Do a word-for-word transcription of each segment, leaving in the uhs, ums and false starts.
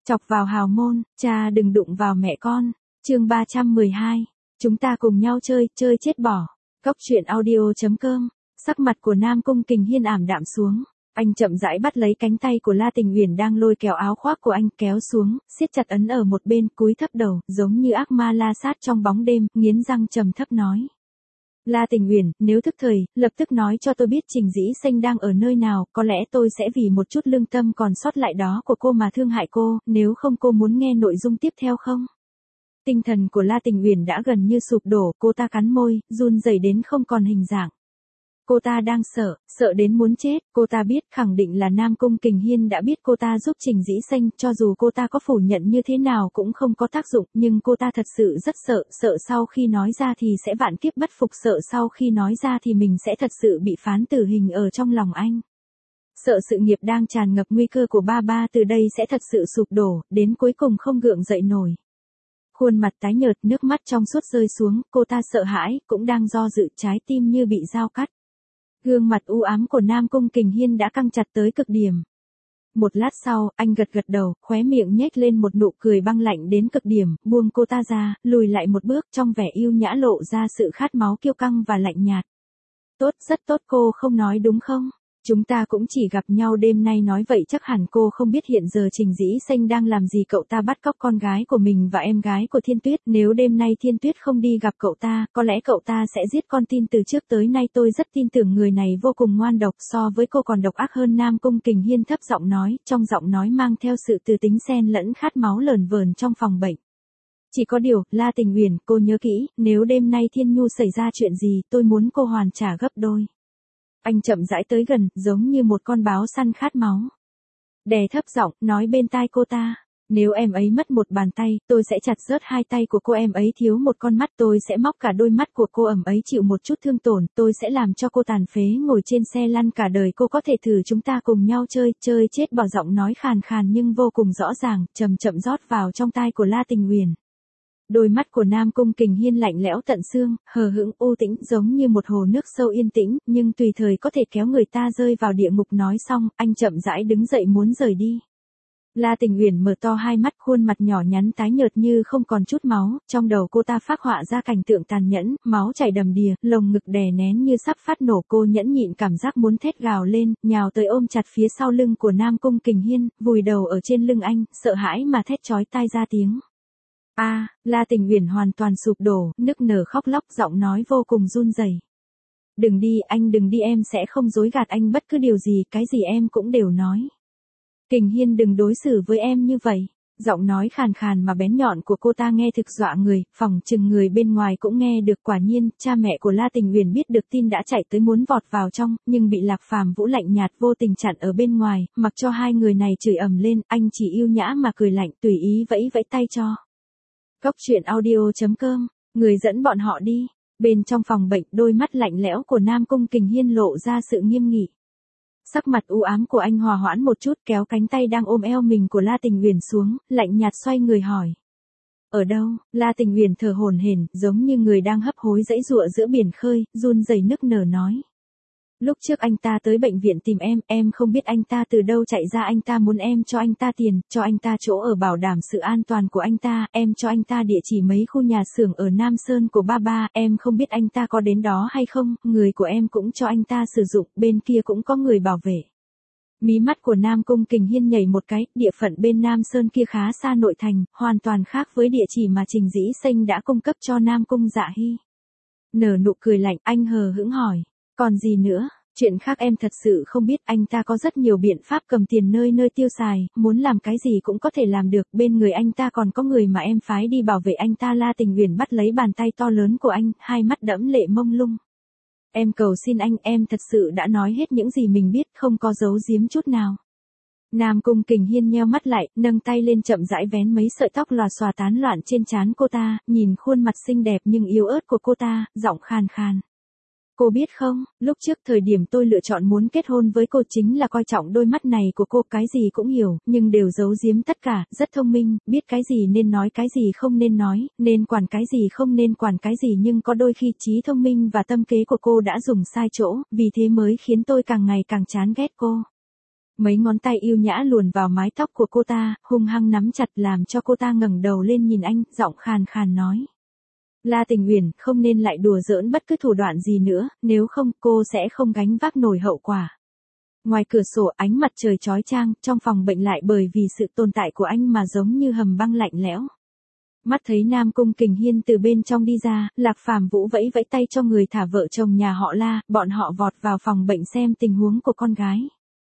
Chọc vào hào môn, cha đừng đụng vào mẹ con. Chương ba trăm mười hai. Chúng ta cùng nhau chơi, chơi chết bỏ. Cốc truyện audio chấm com. Sắc mặt của Nam Cung Kình Hiên ảm đạm xuống. Anh chậm rãi bắt lấy cánh tay của La Tình Uyển đang lôi kéo áo khoác của anh, kéo xuống, siết chặt ấn ở một bên, cúi thấp đầu, giống như ác ma la sát trong bóng đêm, nghiến răng trầm thấp nói. La Tình Uyển, nếu thức thời, lập tức nói cho tôi biết Trình Dĩ Xanh đang ở nơi nào, có lẽ tôi sẽ vì một chút lương tâm còn sót lại đó của cô mà thương hại cô, nếu không cô muốn nghe nội dung tiếp theo không? Tinh thần của La Tình Uyển đã gần như sụp đổ, cô ta cắn môi, run rẩy đến không còn hình dạng. Cô ta đang sợ, sợ đến muốn chết, cô ta biết khẳng định là Nam Cung Kình Hiên đã biết cô ta giúp Trình Dĩ Xanh, cho dù cô ta có phủ nhận như thế nào cũng không có tác dụng, nhưng cô ta thật sự rất sợ, sợ sau khi nói ra thì sẽ vạn kiếp bất phục, sợ sau khi nói ra thì mình sẽ thật sự bị phán tử hình ở trong lòng anh. Sợ sự nghiệp đang tràn ngập nguy cơ của ba ba từ đây sẽ thật sự sụp đổ, đến cuối cùng không gượng dậy nổi. Khuôn mặt tái nhợt, nước mắt trong suốt rơi xuống, cô ta sợ hãi, cũng đang do dự, trái tim như bị dao cắt. Gương mặt u ám của Nam Cung Kình Hiên đã căng chặt tới cực điểm. Một lát sau, anh gật gật đầu, khóe miệng nhếch lên một nụ cười băng lạnh đến cực điểm, buông cô ta ra, lùi lại một bước, trong vẻ yêu nhã lộ ra sự khát máu kiêu căng và lạnh nhạt. Tốt, rất tốt, cô không nói đúng không? Chúng ta cũng chỉ gặp nhau đêm nay, nói vậy chắc hẳn cô không biết hiện giờ Trình Dĩ Xanh đang làm gì. Cậu ta bắt cóc con gái của mình và em gái của Thiên Tuyết, nếu đêm nay Thiên Tuyết không đi gặp cậu ta, có lẽ cậu ta sẽ giết con tin. Từ trước tới nay tôi rất tin tưởng người này vô cùng ngoan độc, so với cô còn độc ác hơn. Nam Cung Kình Hiên thấp giọng nói, trong giọng nói mang theo sự từ tính xen lẫn khát máu lờn vờn trong phòng bệnh. Chỉ có điều, La Tình Uyển, cô nhớ kỹ, nếu đêm nay Thiên Nhu xảy ra chuyện gì, tôi muốn cô hoàn trả gấp đôi. Anh chậm rãi tới gần, giống như một con báo săn khát máu. Đè thấp giọng, nói bên tai cô ta. Nếu em ấy mất một bàn tay, tôi sẽ chặt rớt hai tay của cô. Em ấy thiếu một con mắt, tôi sẽ móc cả đôi mắt của cô. Ẩm ấy chịu một chút thương tổn, tôi sẽ làm cho cô tàn phế ngồi trên xe lăn cả đời. Cô có thể thử, chúng ta cùng nhau chơi, chơi chết bỏ. Giọng nói khàn khàn nhưng vô cùng rõ ràng, chậm chậm rót vào trong tai của La Tình Uyển. Đôi mắt của Nam Cung Kình Hiên lạnh lẽo tận xương, hờ hững u tĩnh, giống như một hồ nước sâu yên tĩnh, nhưng tùy thời có thể kéo người ta rơi vào địa ngục. Nói xong, anh chậm rãi đứng dậy muốn rời đi. La Tình Uyển mở to hai mắt, khuôn mặt nhỏ nhắn tái nhợt như không còn chút máu, trong đầu cô ta phác họa ra cảnh tượng tàn nhẫn, máu chảy đầm đìa, lồng ngực đè nén như sắp phát nổ. Cô nhẫn nhịn cảm giác muốn thét gào lên, nhào tới ôm chặt phía sau lưng của Nam Cung Kình Hiên, vùi đầu ở trên lưng anh, sợ hãi mà thét chói tai ra tiếng. A, à, La Tình Uyển hoàn toàn sụp đổ, nức nở khóc lóc, giọng nói vô cùng run rẩy. Đừng đi, anh đừng đi, em sẽ không dối gạt anh bất cứ điều gì, cái gì em cũng đều nói. Kình Hiên đừng đối xử với em như vậy. Giọng nói khàn khàn mà bén nhọn của cô ta nghe thực dọa người, phỏng chừng người bên ngoài cũng nghe được. Quả nhiên, cha mẹ của La Tình Uyển biết được tin đã chạy tới muốn vọt vào trong, nhưng bị Lạc Phàm Vũ lạnh nhạt vô tình chặn ở bên ngoài, mặc cho hai người này chửi ầm lên, anh chỉ yêu nhã mà cười lạnh, tùy ý vẫy vẫy tay cho. Cốc truyện audio chấm com, người dẫn bọn họ đi. Bên trong phòng bệnh, đôi mắt lạnh lẽo của Nam Cung Kình Hiên lộ ra sự nghiêm nghị. Sắc mặt u ám của anh hòa hoãn một chút, kéo cánh tay đang ôm eo mình của La Tình Uyển xuống, lạnh nhạt xoay người hỏi. Ở đâu? La Tình Uyển thở hổn hển, giống như người đang hấp hối giãy giụa giữa biển khơi, run rẩy nức nở nói. Lúc trước anh ta tới bệnh viện tìm em, em không biết anh ta từ đâu chạy ra, anh ta muốn em cho anh ta tiền, cho anh ta chỗ ở bảo đảm sự an toàn của anh ta, em cho anh ta địa chỉ mấy khu nhà xưởng ở Nam Sơn của ba ba, em không biết anh ta có đến đó hay không, người của em cũng cho anh ta sử dụng, bên kia cũng có người bảo vệ. Mí mắt của Nam Cung Kình Hiên nhảy một cái, địa phận bên Nam Sơn kia khá xa nội thành, hoàn toàn khác với địa chỉ mà Trình Dĩ Xanh đã cung cấp cho Nam Cung Dạ Hy. Nở nụ cười lạnh, anh hờ hững hỏi. Còn gì nữa, chuyện khác em thật sự không biết. Anh ta có rất nhiều biện pháp cầm tiền nơi nơi tiêu xài, muốn làm cái gì cũng có thể làm được. Bên người anh ta còn có người mà em phái đi bảo vệ anh ta. La Tình Uyển bắt lấy bàn tay to lớn của anh, hai mắt đẫm lệ mông lung. Em cầu xin anh, em thật sự đã nói hết những gì mình biết, không có giấu giếm chút nào. Nam Cung Kình Hiên nheo mắt lại, nâng tay lên chậm rãi vén mấy sợi tóc lòa xòa tán loạn trên trán cô ta, nhìn khuôn mặt xinh đẹp nhưng yếu ớt của cô ta, giọng khàn khàn. Cô biết không, lúc trước thời điểm tôi lựa chọn muốn kết hôn với cô chính là coi trọng đôi mắt này của cô, cái gì cũng hiểu, nhưng đều giấu giếm tất cả, rất thông minh, biết cái gì nên nói, cái gì không nên nói, nên quản cái gì không nên quản cái gì, nhưng có đôi khi trí thông minh và tâm kế của cô đã dùng sai chỗ, vì thế mới khiến tôi càng ngày càng chán ghét cô. Mấy ngón tay yêu nhã luồn vào mái tóc của cô ta, hung hăng nắm chặt làm cho cô ta ngẩng đầu lên nhìn anh, giọng khàn khàn nói. La Tình Uyển, không nên lại đùa giỡn bất cứ thủ đoạn gì nữa, nếu không cô sẽ không gánh vác nổi hậu quả. Ngoài cửa sổ ánh mặt trời chói chang, trong phòng bệnh lại bởi vì sự tồn tại của anh mà giống như hầm băng lạnh lẽo. Mắt thấy Nam Cung Kình Hiên từ bên trong đi ra, Lạc Phàm Vũ vẫy vẫy tay cho người thả vợ chồng nhà họ La, bọn họ vọt vào phòng bệnh xem tình huống của con gái.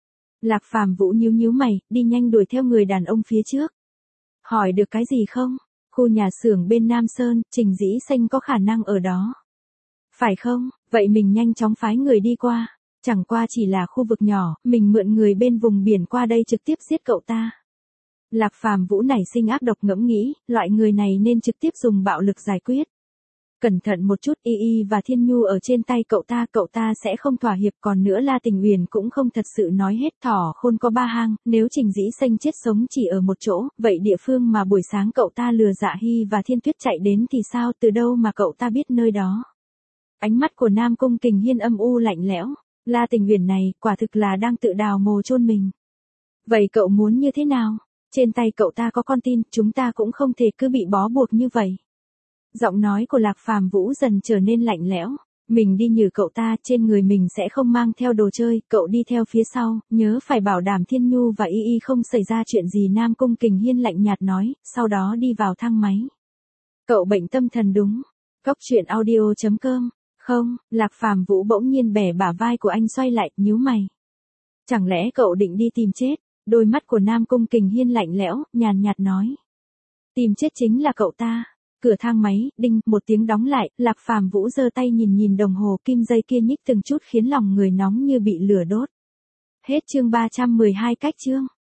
Lạc Phàm Vũ nhíu nhíu mày, đi nhanh đuổi theo người đàn ông phía trước. Hỏi được cái gì không? Khu nhà xưởng bên Nam Sơn, Trình Dĩ Xanh có khả năng ở đó. Phải không? Vậy mình nhanh chóng phái người đi qua. Chẳng qua chỉ là khu vực nhỏ, mình mượn người bên vùng biển qua đây trực tiếp giết cậu ta. Lạc Phàm Vũ nảy sinh ác độc ngẫm nghĩ, loại người này nên trực tiếp dùng bạo lực giải quyết. Cẩn thận một chút, Y Y và Thiên Nhu ở trên tay cậu ta, cậu ta sẽ không thỏa hiệp, còn nữa La Tình Uyển cũng không thật sự nói hết, thỏ khôn có ba hang, nếu Trình Dĩ Xanh chết sống chỉ ở một chỗ, vậy địa phương mà buổi sáng cậu ta lừa Dạ Hy và Thiên Tuyết chạy đến thì sao, từ đâu mà cậu ta biết nơi đó. Ánh mắt của Nam Cung Kình Hiên âm u lạnh lẽo, La Tình Uyển này, quả thực là đang tự đào mồ chôn mình. Vậy cậu muốn như thế nào? Trên tay cậu ta có con tin, chúng ta cũng không thể cứ bị bó buộc như vậy. Giọng nói của Lạc Phàm Vũ dần trở nên lạnh lẽo. Mình đi nhử cậu ta, trên người mình sẽ không mang theo đồ chơi, cậu đi theo phía sau, nhớ phải bảo đảm Thiên Nhu và Y Y không xảy ra chuyện gì. Nam Cung Kình Hiên lạnh nhạt nói, sau đó đi vào thang máy. Cậu bệnh tâm thần đúng. Cóc truyện audio chấm com. Không, Lạc Phàm Vũ bỗng nhiên bẻ bả vai của anh xoay lại, nhíu mày. Chẳng lẽ cậu định đi tìm chết? Đôi mắt của Nam Cung Kình Hiên lạnh lẽo, nhàn nhạt nói. Tìm chết chính là cậu ta. Cửa thang máy, đinh, một tiếng đóng lại, Lạc Phàm Vũ giơ tay nhìn nhìn đồng hồ, kim dây kia nhích từng chút khiến lòng người nóng như bị lửa đốt. Hết chương ba trăm mười hai cách chương.